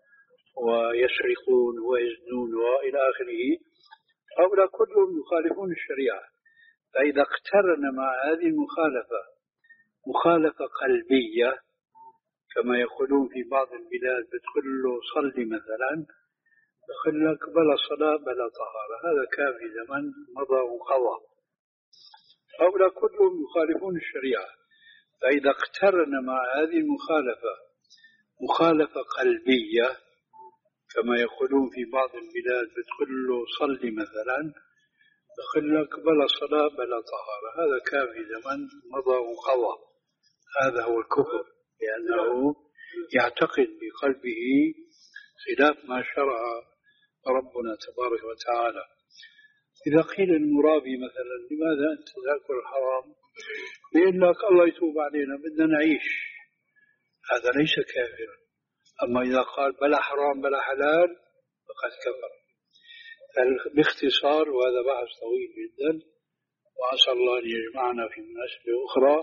ويسرقون ويزنون وإلى آخره، هؤلاء كلهم يخالفون الشريعة. فإذا اقترن مع هذه المخالفة مخالفة قلبية كما يقولون في بعض البلاد، بتقول له صلي مثلا، بقول لك بلا صلاة بلا طهارة، هذا كان في زمن مضى وقضى. هؤلاء كلهم يخالفون الشريعة. فإذا اقترن مع هذه المخالفة مخالفة قلبية كما يقولون في بعض البلاد، بتقول له صلي مثلا، بقول لك بلا صلاة بلا طهارة، هذا كان في زمن مضى وقضى. هذا هو الكفر، لأنه يعتقد بقلبه خلاف ما شرع ربنا تبارك وتعالى. إذا قيل المرابي مثلا لماذا أنت تأكل الحرام، بيقول لك الله يتوب علينا بدنا نعيش، هذا ليس كافرا. أما إذا قال بلا حرام بلا حلال فقد كفر. باختصار، وهذا بحث طويل جدا وعسى الله أن يجمعنا في مناسبة أخرى،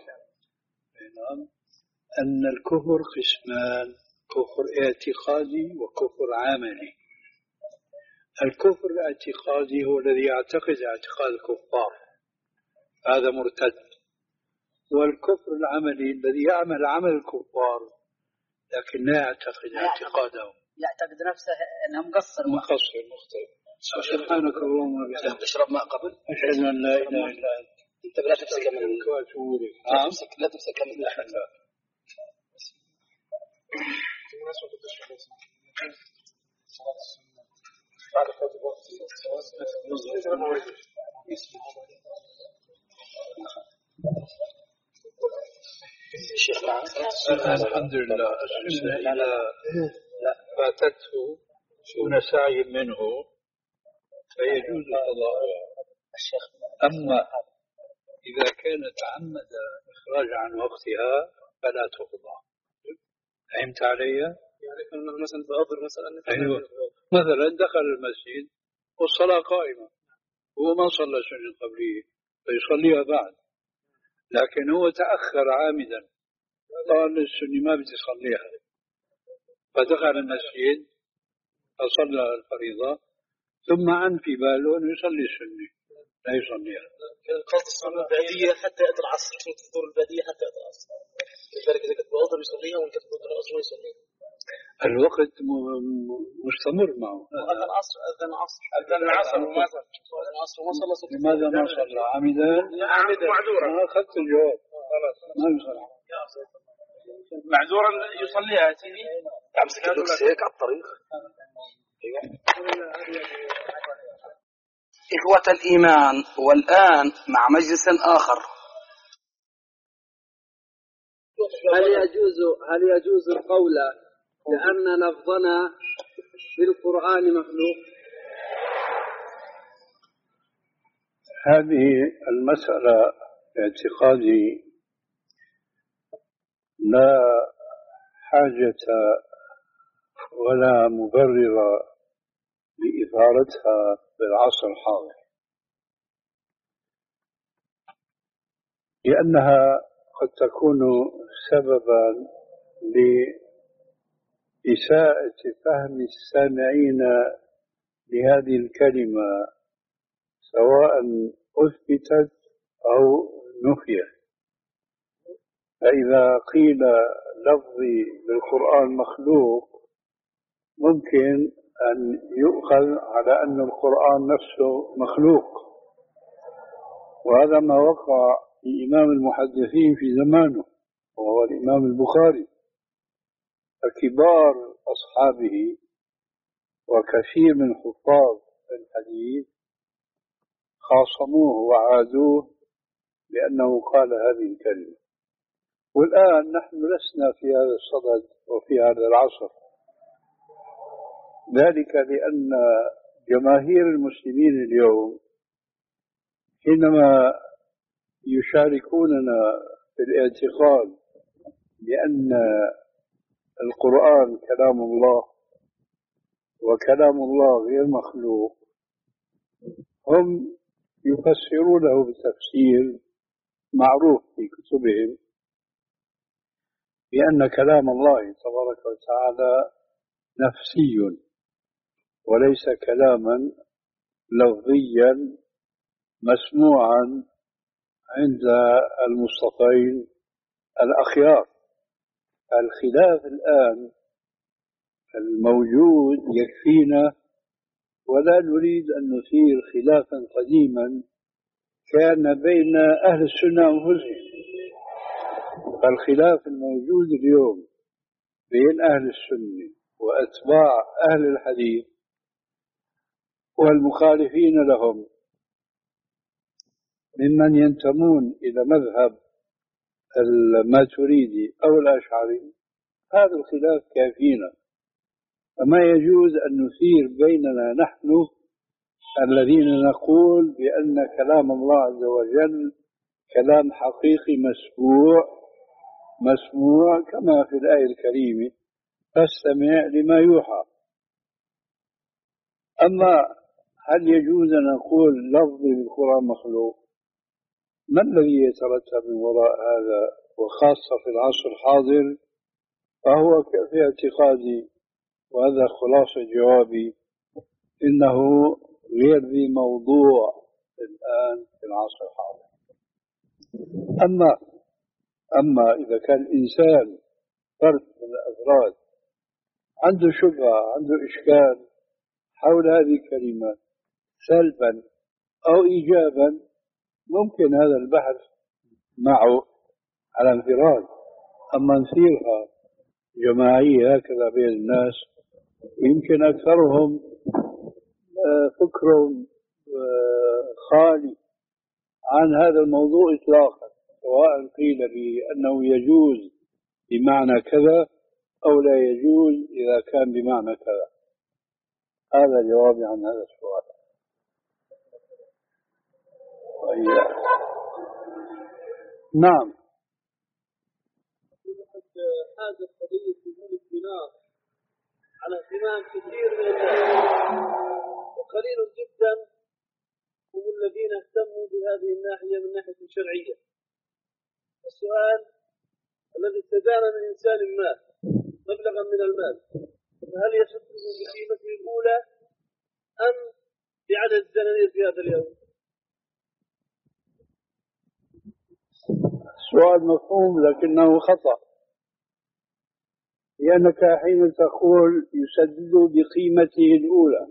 أن الكفر قسمان: كفر اعتقادي وكفر عملي. الكفر الاعتقادي هو الذي يعتقد اعتقاد الكفار، هذا مرتد. والكفر العملي الذي يعمل عمل الكفار لكن لا يعتقد اعتقادهم، يعتقد نفسه أنه مقصر مقصر مخطئ. سبحانك اللهم وبحمدك تشرب ماء قبل أشهد أن لا إله إلا أنت أنت لا تمسك من لا تمسك لا تمسك من الحمد لله. السنة إذا فاتته دون سعي منه فيجوز قضاؤها. أما إذا كان تعمد إخراج عن وقتها فلا تقضى. فهمت علي؟ يعني كنا مثلا بأضر مثلا أيوة. مثلا دخل المسجد والصلاة قائمة، هو ما صلى سنة قبلية فيصليها بعد، لكن هو تأخر عامدا قال السنة ما بدي صليها، فدخل المسجد فصلى الفريضة ثم عن في باله أنه يصلي السنة لا يصليها. قصد الصلاة البعدية حتى يأتي العصر، كنت تدور البعدية حتى يأتي العصر، لذلك إذا كنت بأضر يصليها وإن كنت بأضر العصر يصليها. الوقت مستمر معه. أذن العصر أذن العصر أذن العصر وما صلى أذن العصر وما صلى. لماذا ما صلى عامدا؟ عامدا معذورا. أنا أخذت الجواب خلاص ما يصلي. معذورا يصليها يا سيدي. أمسك الدكس هيك على الطريق. إخوة الإيمان، والآن مع مجلس آخر. هل يجوز هل يجوز القول لأن لفظنا في القرآن مخلوق؟ هذه المسألة اعتقادي لا حاجة ولا مبرر لإثارتها في العصر الحاضر، لأنها قد تكون سببا لإساءة فهم السامعين لهذه الكلمة سواء أثبتت أو نفيت. فإذا قيل لفظي بالقرآن مخلوق ممكن أن يؤخذ على أن القرآن نفسه مخلوق، وهذا ما وقع لإمام المحدثين في زمانه وهو الإمام البخاري، فكبار أصحابه وكثير من حفاظ الحديث خاصموه وعادوه لأنه قال هذه الكلمة. والآن نحن لسنا في هذا الصدد وفي هذا العصر، ذلك لأن جماهير المسلمين اليوم حينما يشاركوننا في الاعتقاد بأن القرآن كلام الله وكلام الله غير مخلوق، هم يفسرونه بتفسير معروف في كتبهم بأن كلام الله تبارك وتعالى نفسي وليس كلاما لفظيا مسموعا عند المصطفين الأخيار. الخلاف الآن الموجود يكفينا ولا نريد أن نثير خلافا قديما كان بين أهل السنة أنفسهم. فالخلاف الموجود اليوم بين أهل السنة وأتباع أهل الحديث والمخالفين لهم ممن ينتمون إلى مذهب الماتريدي أو الأشعري، هذا الخلاف كافينا. فما يجوز أن نثير بيننا نحن الذين نقول بأن كلام الله عز وجل كلام حقيقي مسموع مسموع كما في الآية الكريمة فاستمع لما يوحى. أما هل يجوز أن نقول لفظي بالقرآن مخلوق؟ ما الذي يترتب من وراء هذا وخاصة في العصر الحاضر؟ فهو في اعتقادي وهذا خلاصة جوابي إنه غير ذي موضوع الآن في العصر الحاضر. أما أما إذا كان الإنسان فرد من الأفراد عنده شبهة عنده إشكال حول هذه الكلمة سلبا أو إيجابا ممكن هذا البحث معه على انفراد. أما نثيرها جماعية هكذا بين الناس يمكن أكثرهم فكر خالي عن هذا الموضوع إطلاقا، سواء قيل بأنه يجوز بمعنى كذا أو لا يجوز إذا كان بمعنى كذا. هذا جوابي عن هذا السؤال. نعم. هذا قضية وجود الدينار على اهتمام كثير من الناس، وقليل جدا هم الذين اهتموا بهذه الناحية من ناحية شرعية. السؤال الذي استدان من إنسان ما مبلغا من المال، فهل يصده بقيمته الأولى أم بعدد الدنانير في هذا اليوم؟ السؤال مفهوم لكنه خطأ، لأنك حين تقول يسدد بقيمته الأولى،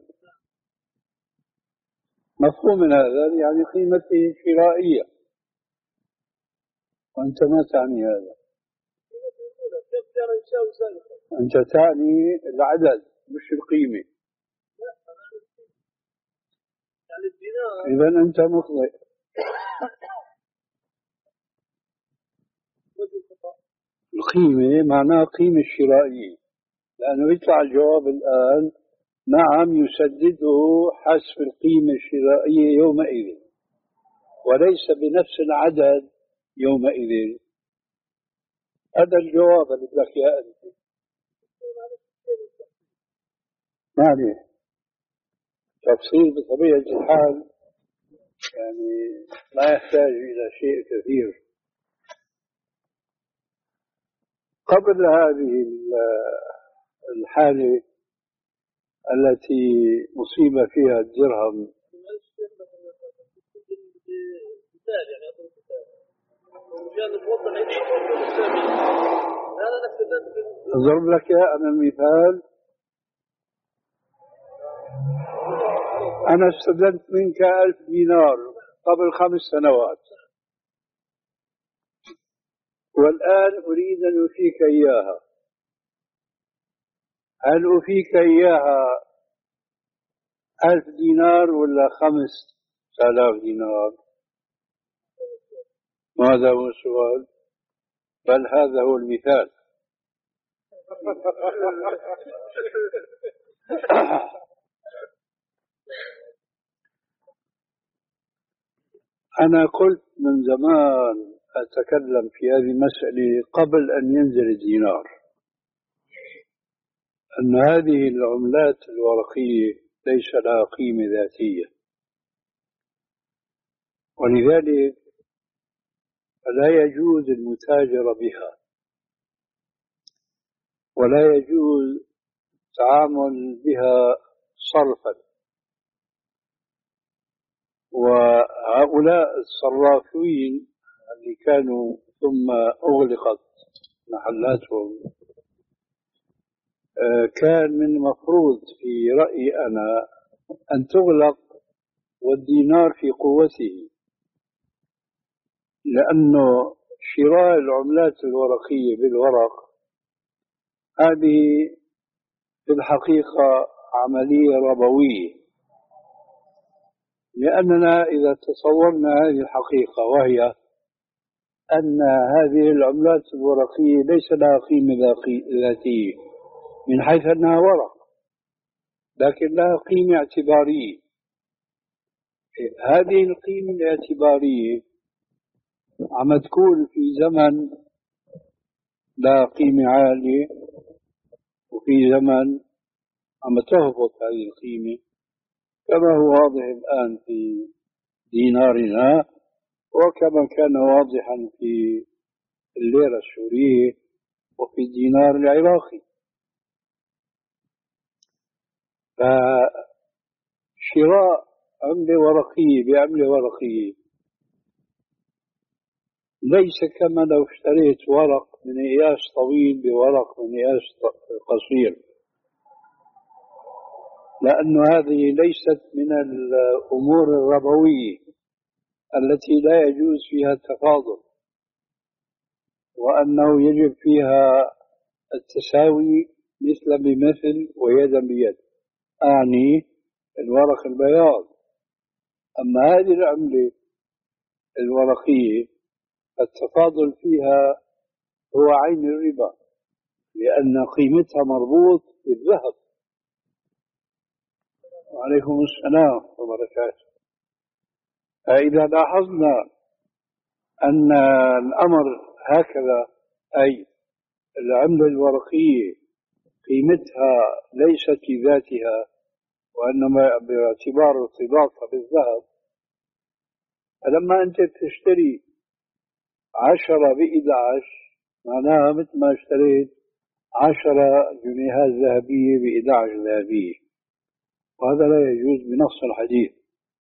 مفهوم من هذا يعني قيمته الشرائية، وأنت ما تعني هذا. أنت تعني العدد مش القيمة. إذن أنت مخطئ. القيمة معناها قيمة الشرائية، لأنه يطلع الجواب الآن نعم يسدده حسب القيمة الشرائية يومئذ، وليس بنفس العدد يومئذ. هذا الجواب اللي لك يا أنت. يعني تفصيل بطبيعة الحال يعني لا يحتاج إلى شيء كثير. قبل هذه الحالة التي مصيب فيها الدرهم، أضرب لك أنا المثال. أنا استلمت منك ألف دينار قبل خمس سنوات، والآن أريد أن أفيك إياها. هل أفيك إياها ألف دينار ولا خمس آلاف دينار؟ ماذا هو السؤال؟ بل هذا هو المثال. أنا قلت من زمان أتكلم في هذه المسألة قبل أن ينزل الدينار، أن هذه العملات الورقية ليس لها قيمة ذاتية، ولذلك لا يجوز المتاجرة بها، ولا يجوز التعامل بها صرفا. وهؤلاء الصرافين اللي كانوا ثم أغلقت محلاتهم، كان من المفروض في رأيي أنا أن تغلق والدينار في قوته، لأنه شراء العملات الورقية بالورق هذه في الحقيقة عملية ربوية. لأننا إذا تصورنا هذه الحقيقة، وهي أن هذه العملات الورقية ليس لها قيمة ذاتية من حيث أنها ورق، لكن لها قيمة اعتبارية. هذه القيمة الاعتبارية عم تكون في زمن لا قيمة عالية، وفي زمن عم تهبط هذه القيمة، كما هو واضح الآن في دينارنا، وكما كان واضحا في الليرة السورية وفي الدينار العراقي. فشراء عملة ورقية بعملة ورقية ليس كما لو اشتريت ورق من قياس طويل بورق من قياس قصير، لأن هذه ليست من الأمور الربوية التي لا يجوز فيها التفاضل، وأنه يجب فيها التساوي مثل بمثل ويدا بيد، أعني الورق البياض. أما هذه العملة الورقية التفاضل فيها هو عين الربا، لأن قيمتها مربوط بالذهب. وعليكم السلام وبركاته. فإذا لاحظنا أن الأمر هكذا، أي العملة الورقية قيمتها ليست في ذاتها وإنما باعتبار ارتباطها بالذهب، فلما أنت تشتري عشرة بإحدى عشر معناها مثل ما اشتريت عشرة جنيهات ذهبية بإحدى عشر ذهبية، وهذا لا يجوز بنص الحديث.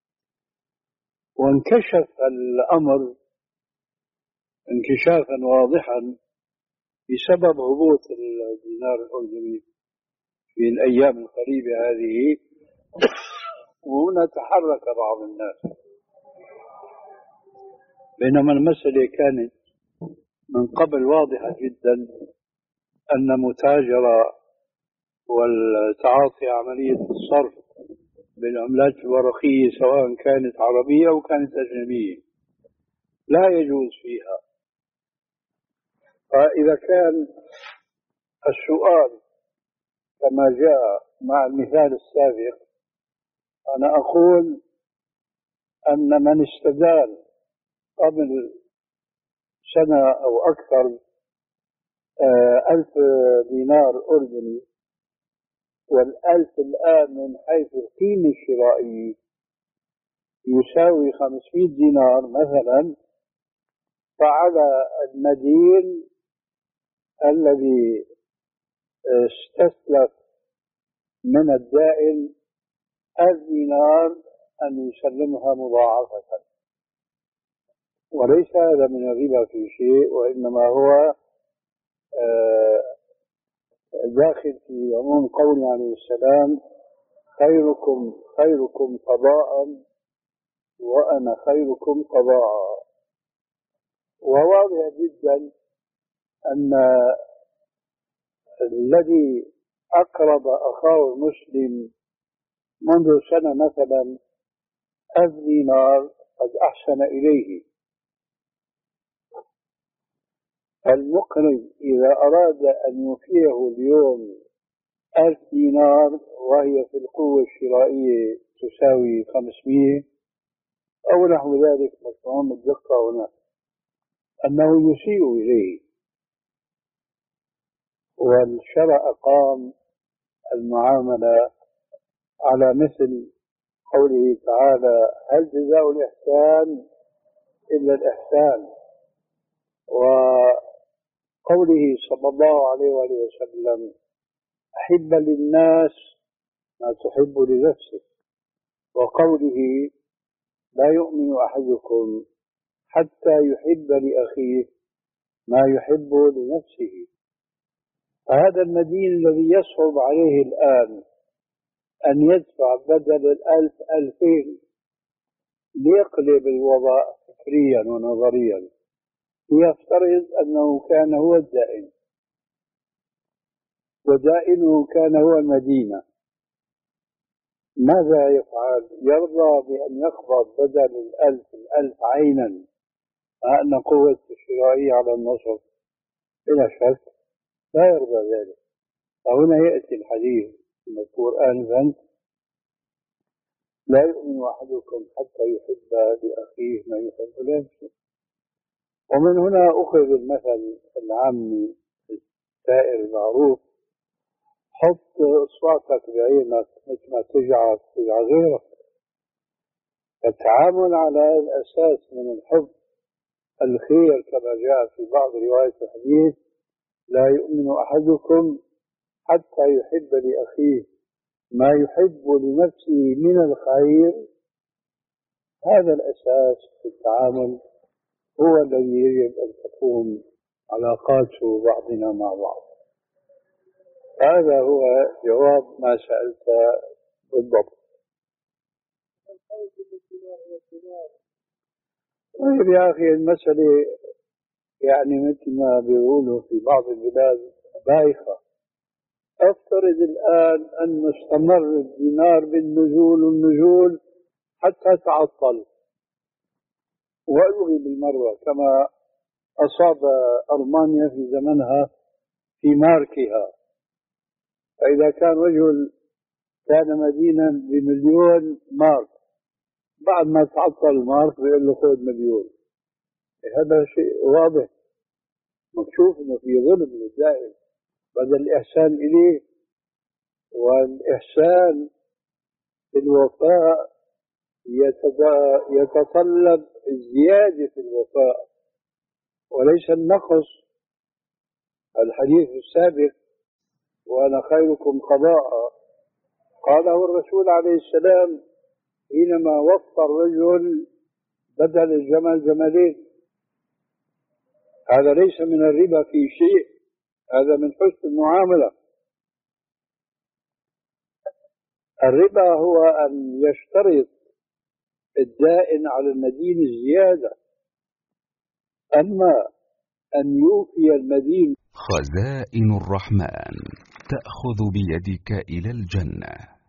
وانكشف الأمر انكشافا واضحا بسبب هبوط الدينار الأردني في الأيام القريبة هذه، وهنا تحرك بعض الناس، بينما المسألة كانت من قبل واضحة جدا، أن متاجرة والتعاطي عملية الصرف بالعملات الورقية سواء كانت عربية أو كانت أجنبية لا يجوز فيها. فإذا كان السؤال كما جاء مع المثال السابق، أنا أقول أن من استدان قبل سنة أو أكثر ألف دينار أردني، والألف الآن من حيث القيمة الشرائية يساوي خمسمائة دينار مثلا، فعلى المدين الذي استسلف من الدائن الدينار أن يسلمها مضاعفة، وليس هذا من الربا في شيء، وإنما هو داخل في عموم قوله عليه السلام: خيركم خيركم قضاء وأنا خيركم قضاء. وواضح جدا أن الذي أقرض أخاه المسلم منذ سنة مثلا ألف دينار قد أحسن إليه. المقرض إذا أراد أن يوفيه اليوم ألف دينار وهي في القوة الشرائية تساوي خمسمائة أو نحو ذلك، مفهوم الدقة هنا أنه يسيء إليه، والشرع أقام المعاملة على مثل قوله تعالى: هل جزاء الإحسان إلا الإحسان، وقوله صلى الله عليه وآله وسلم: أحب للناس ما تحب لنفسك، وقوله: لا يؤمن أحدكم حتى يحب لأخيه ما يحب لنفسه. فهذا المدين الذي يصعب عليه الآن أن يدفع بدل الألف ألفين ليقلب الوضع فكريا ونظريا، يفترض أنه كان هو الدائن ودائنه كان هو المدينة، ماذا يفعل؟ يرضى بأن يقبض بدل الألف الألف عينا مع أن قوة الشرائية على النصف؟ بلا شك لا يرضى ذلك. فهنا يأتي الحديث المذكور آنفا: لا يؤمن أحدكم حتى يحب لأخيه ما يحب لنفسه. ومن هنا أخذ المثل العامي السائر المعروف: حط إصبعك بعينك مثل ما تجعل تجعل غيرك. التعامل على الأساس من الحب الخير كما جاء في بعض روايات الحديث: لا يؤمن أحدكم حتى يحب لأخيه ما يحب لنفسه من الخير. هذا الأساس في التعامل هو الذي يجب أن تكون علاقات بعضنا مع بعض. هذا هو جواب ما سألت بالضبط. طيب يا أخي، المسألة يعني مثل ما بيقولوا في بعض البلاد بايخة، افترض الآن أن استمر الدينار بالنزول والنزول حتى تعطل وألغي بالمرة كما أصاب ألمانيا في زمنها في ماركها. فإذا كان رجل كان مدينا بمليون مارك، بعد ما تعطل المارك بيقول له خذ مليون. هذا شيء واضح مكشوف انه في ظلم للزائد، بدل الإحسان إليه. والإحسان في الوفاء يتطلب الزيادة في الوفاء وليس النقص. الحديث السابق وأنا خيركم قضاء قاله الرسول عليه السلام حينما وفى الرجل بدل الجمل جملين. هذا ليس من الربا في شيء، هذا من حسن المعاملة. الربا هو أن يشترط الدائن على المدين الزيادة، أما أن يوفي المدين. خزائن الرحمن تأخذ بيدك إلى الجنة.